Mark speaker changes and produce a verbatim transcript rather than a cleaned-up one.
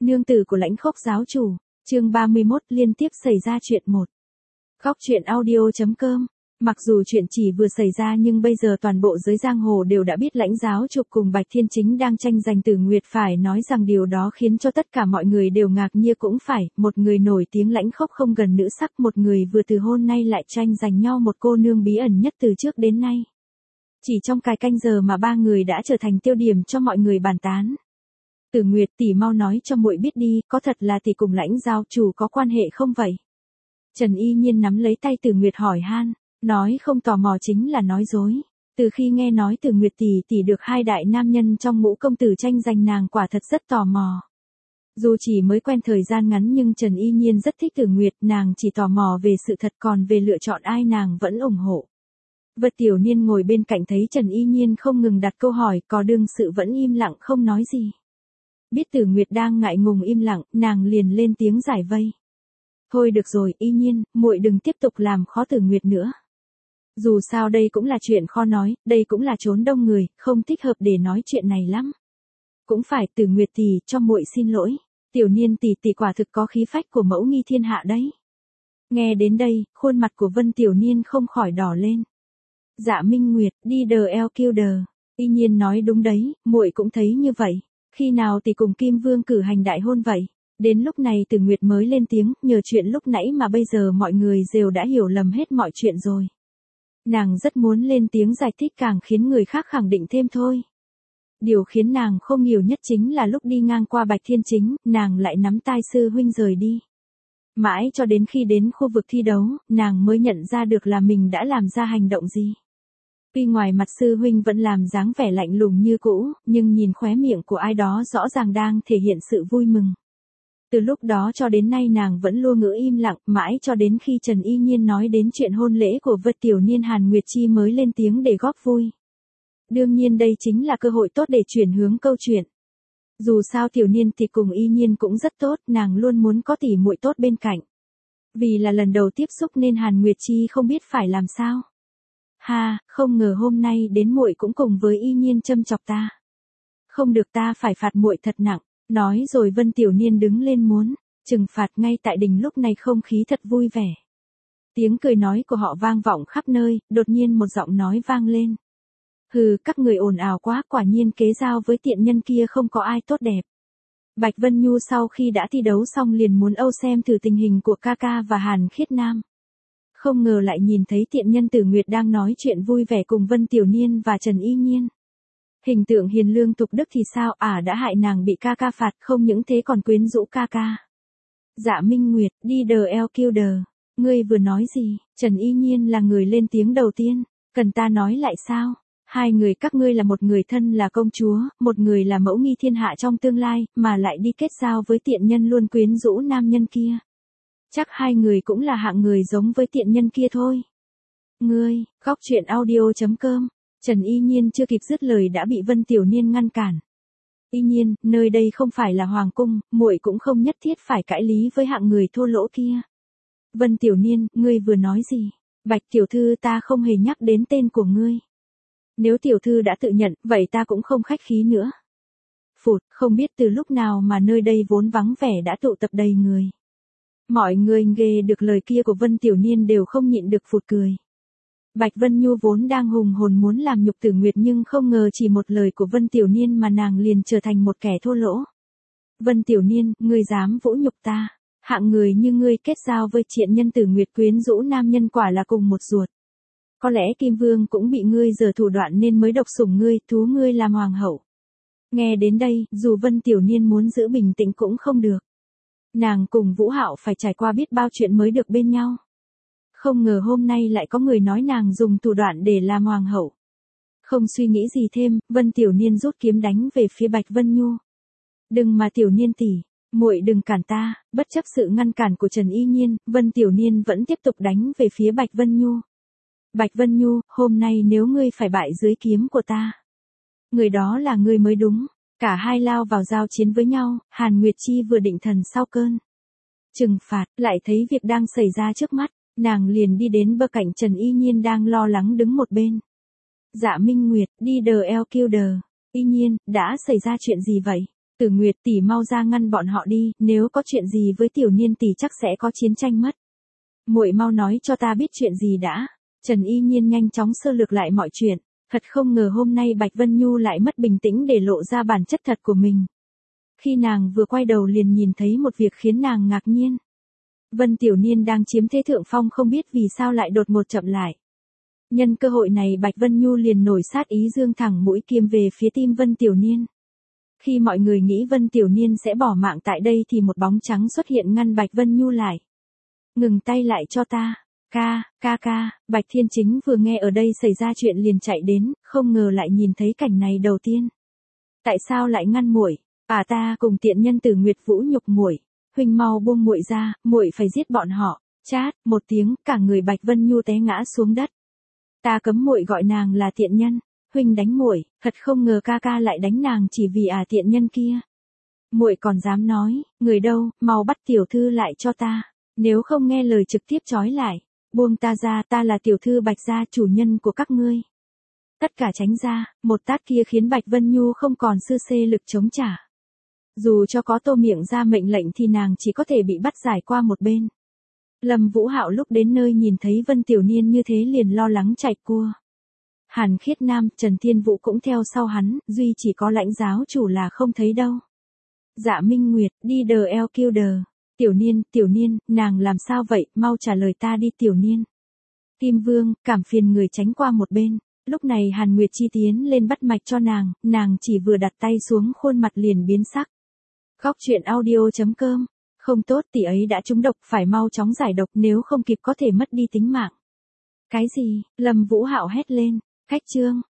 Speaker 1: Nương tử của Lãnh Khốc giáo chủ, chương ba mươi mốt liên tiếp xảy ra chuyện một. Góc truyện audio chấm com. Mặc dù chuyện chỉ vừa xảy ra nhưng bây giờ toàn bộ giới giang hồ đều đã biết Lãnh giáo chủ cùng Bạch Thiên Chính đang tranh giành Tử Nguyệt, phải nói rằng điều đó khiến cho tất cả mọi người đều ngạc nhiên cũng phải, một người nổi tiếng Lãnh Khốc không gần nữ sắc, một người vừa từ hôn nay lại tranh giành nhau một cô nương bí ẩn nhất từ trước đến nay. Chỉ trong vài canh giờ mà ba người đã trở thành tiêu điểm cho mọi người bàn tán. Tử Nguyệt tỷ mau nói cho muội biết đi, có thật là tỷ cùng Lãnh giáo chủ có quan hệ không vậy? Trần Y Nhiên nắm lấy tay Tử Nguyệt hỏi han, nói không tò mò chính là nói dối. Từ khi nghe nói Tử Nguyệt tỷ tỷ được hai đại nam nhân trong Ngũ công tử tranh giành, nàng quả thật rất tò mò. Dù chỉ mới quen thời gian ngắn nhưng Trần Y Nhiên rất thích Tử Nguyệt, nàng chỉ tò mò về sự thật, còn về lựa chọn ai nàng vẫn ủng hộ. Vật Tiểu Niên ngồi bên cạnh thấy Trần Y Nhiên không ngừng đặt câu hỏi, có đương sự vẫn im lặng không nói gì. Biết Tử Nguyệt đang ngại ngùng im lặng, nàng liền lên tiếng giải vây. Thôi được rồi, Y Nhiên, muội đừng tiếp tục làm khó Tử Nguyệt nữa. Dù sao đây cũng là chuyện khó nói, đây cũng là chốn đông người, không thích hợp để nói chuyện này lắm. Cũng phải, Tử Nguyệt tỷ, cho muội xin lỗi. Tiểu Niên tỷ tỷ quả thực có khí phách của mẫu nghi thiên hạ đấy. Nghe đến đây, khuôn mặt của Vân Tiểu Niên không khỏi đỏ lên. Dạ Minh Nguyệt, đi đờ eo kêu đờ. Y Nhiên nói đúng đấy, muội cũng thấy như vậy. Khi nào tỷ cùng Kim Vương cử hành đại hôn vậy? Đến lúc này Tử Nguyệt mới lên tiếng, nhờ chuyện lúc nãy mà bây giờ mọi người đều đã hiểu lầm hết mọi chuyện rồi. Nàng rất muốn lên tiếng giải thích càng khiến người khác khẳng định thêm thôi. Điều khiến nàng không hiểu nhất chính là lúc đi ngang qua Bạch Thiên Chính, nàng lại nắm tay sư huynh rời đi. Mãi cho đến khi đến khu vực thi đấu, nàng mới nhận ra được là mình đã làm ra hành động gì. Tuy ngoài mặt sư huynh vẫn làm dáng vẻ lạnh lùng như cũ, nhưng nhìn khóe miệng của ai đó rõ ràng đang thể hiện sự vui mừng. Từ lúc đó cho đến nay nàng vẫn luôn ngữ im lặng, mãi cho đến khi Trần Y Nhiên nói đến chuyện hôn lễ của Vật Tiểu Niên Hàn Nguyệt Chi mới lên tiếng để góp vui. Đương nhiên đây chính là cơ hội tốt để chuyển hướng câu chuyện. Dù sao Tiểu Niên thì cùng Y Nhiên cũng rất tốt, nàng luôn muốn có tỷ muội tốt bên cạnh. Vì là lần đầu tiếp xúc nên Hàn Nguyệt Chi không biết phải làm sao. Ha, không ngờ hôm nay đến muội cũng cùng với Y Nhiên châm chọc ta. Không được, ta phải phạt muội thật nặng. Nói rồi Vân Tiểu Niên đứng lên muốn trừng phạt. Ngay tại đình lúc này không khí thật vui vẻ. Tiếng cười nói của họ vang vọng khắp nơi, đột nhiên một giọng nói vang lên. Hừ, các người ồn ào quá, quả nhiên kế giao với tiện nhân kia không có ai tốt đẹp. Bạch Vân Nhu sau khi đã thi đấu xong liền muốn âu xem thử tình hình của ca ca và Hàn Khiết Nam. Không ngờ lại nhìn thấy tiện nhân Tử Nguyệt đang nói chuyện vui vẻ cùng Vân Tiểu Niên và Trần Y Nhiên. Hình tượng hiền lương tục đức thì sao, à đã hại nàng bị ca ca phạt, không những thế còn quyến rũ ca ca. Dạ Minh Nguyệt, đi đờ eo kêu đờ. Ngươi vừa nói gì? Trần Y Nhiên là người lên tiếng đầu tiên. Cần ta nói lại sao? Hai người các ngươi là một người thân là công chúa, một người là mẫu nghi thiên hạ trong tương lai, mà lại đi kết giao với tiện nhân luôn quyến rũ nam nhân kia. Chắc hai người cũng là hạng người giống với tiện nhân kia thôi. Ngươi, góc truyện audio chấm com. Trần Y Nhiên chưa kịp dứt lời đã bị Vân Tiểu Niên ngăn cản. Y Nhiên, nơi đây không phải là hoàng cung, muội cũng không nhất thiết phải cãi lý với hạng người thô lỗ kia. Vân Tiểu Niên, ngươi vừa nói gì? Bạch tiểu thư, ta không hề nhắc đến tên của ngươi. Nếu tiểu thư đã tự nhận, vậy ta cũng không khách khí nữa. Phụt, không biết từ lúc nào mà nơi đây vốn vắng vẻ đã tụ tập đầy người. Mọi người nghe được lời kia của Vân Tiểu Niên đều không nhịn được phụt cười. Bạch Vân Nhu vốn đang hùng hồn muốn làm nhục Tử Nguyệt nhưng không ngờ chỉ một lời của Vân Tiểu Niên mà nàng liền trở thành một kẻ thô lỗ. Vân Tiểu Niên, ngươi dám vũ nhục ta, hạng người như ngươi kết giao với triện nhân Tử Nguyệt quyến rũ nam nhân quả là cùng một ruột. Có lẽ Kim Vương cũng bị ngươi giở thủ đoạn nên mới độc sủng ngươi, thú ngươi làm hoàng hậu. Nghe đến đây, dù Vân Tiểu Niên muốn giữ bình tĩnh cũng không được. Nàng cùng Vũ Hạo phải trải qua biết bao chuyện mới được bên nhau. Không ngờ hôm nay lại có người nói nàng dùng thủ đoạn để làm hoàng hậu. Không suy nghĩ gì thêm, Vân Tiểu Niên rút kiếm đánh về phía Bạch Vân Nhu. Đừng mà Tiểu Niên tỷ, muội đừng cản ta. Bất chấp sự ngăn cản của Trần Y Nhiên, Vân Tiểu Niên vẫn tiếp tục đánh về phía Bạch Vân Nhu. Bạch Vân Nhu, hôm nay nếu ngươi phải bại dưới kiếm của ta, người đó là ngươi mới đúng. Cả hai lao vào giao chiến với nhau, Hàn Nguyệt Chi vừa định thần sau cơn trừng phạt, lại thấy việc đang xảy ra trước mắt. Nàng liền đi đến bờ cạnh Trần Y Nhiên đang lo lắng đứng một bên. Dạ Minh Nguyệt, đi đờ eo kêu đờ. Y Nhiên, đã xảy ra chuyện gì vậy? Tử Nguyệt tỷ mau ra ngăn bọn họ đi, nếu có chuyện gì với Tiểu Niên tỷ chắc sẽ có chiến tranh mất. Muội mau nói cho ta biết chuyện gì đã. Trần Y Nhiên nhanh chóng sơ lược lại mọi chuyện, thật không ngờ hôm nay Bạch Vân Nhu lại mất bình tĩnh để lộ ra bản chất thật của mình. Khi nàng vừa quay đầu liền nhìn thấy một việc khiến nàng ngạc nhiên. Vân Tiểu Niên đang chiếm thế thượng phong không biết vì sao lại đột ngột chậm lại. Nhân cơ hội này Bạch Vân Nhu liền nổi sát ý dương thẳng mũi kiếm về phía tim Vân Tiểu Niên. Khi mọi người nghĩ Vân Tiểu Niên sẽ bỏ mạng tại đây thì một bóng trắng xuất hiện ngăn Bạch Vân Nhu lại. Ngừng tay lại cho ta. Ca, ca ca, Bạch Thiên Chính vừa nghe ở đây xảy ra chuyện liền chạy đến, không ngờ lại nhìn thấy cảnh này đầu tiên. Tại sao lại ngăn muội? À ta cùng tiện nhân Tử Nguyệt vũ nhục muội, huynh mau buông muội ra, muội phải giết bọn họ. Chát, một tiếng, cả người Bạch Vân Nhu té ngã xuống đất. Ta cấm muội gọi nàng là tiện nhân, huynh đánh muội, thật không ngờ ca ca lại đánh nàng chỉ vì à tiện nhân kia. Muội còn dám nói, người đâu, mau bắt tiểu thư lại cho ta, nếu không nghe lời trực tiếp trói lại. Buông ta ra, ta là tiểu thư Bạch gia chủ nhân của các ngươi. Tất cả tránh ra, một tát kia khiến Bạch Vân Nhu không còn sư xê lực chống trả. Dù cho có Tô Miệng ra mệnh lệnh thì nàng chỉ có thể bị bắt giải qua một bên. Lâm Vũ Hạo lúc đến nơi nhìn thấy Vân Tiểu Niên như thế liền lo lắng chạy cua. Hàn Khiết Nam, Trần Thiên Vũ cũng theo sau hắn, duy chỉ có Lãnh giáo chủ là không thấy đâu. Dạ Minh Nguyệt, đi đờ eo kêu đờ. Tiểu Niên, Tiểu Niên, nàng làm sao vậy, mau trả lời ta đi Tiểu Niên. Kim Vương, cảm phiền người tránh qua một bên. Lúc này Hàn Nguyệt Chi tiến lên bắt mạch cho nàng, nàng chỉ vừa đặt tay xuống khuôn mặt liền biến sắc. Góc truyện audio chấm com. Không tốt, tỷ ấy đã trúng độc, phải mau chóng giải độc nếu không kịp có thể mất đi tính mạng. Cái gì? Lâm Vũ Hạo hét lên. Khách trương,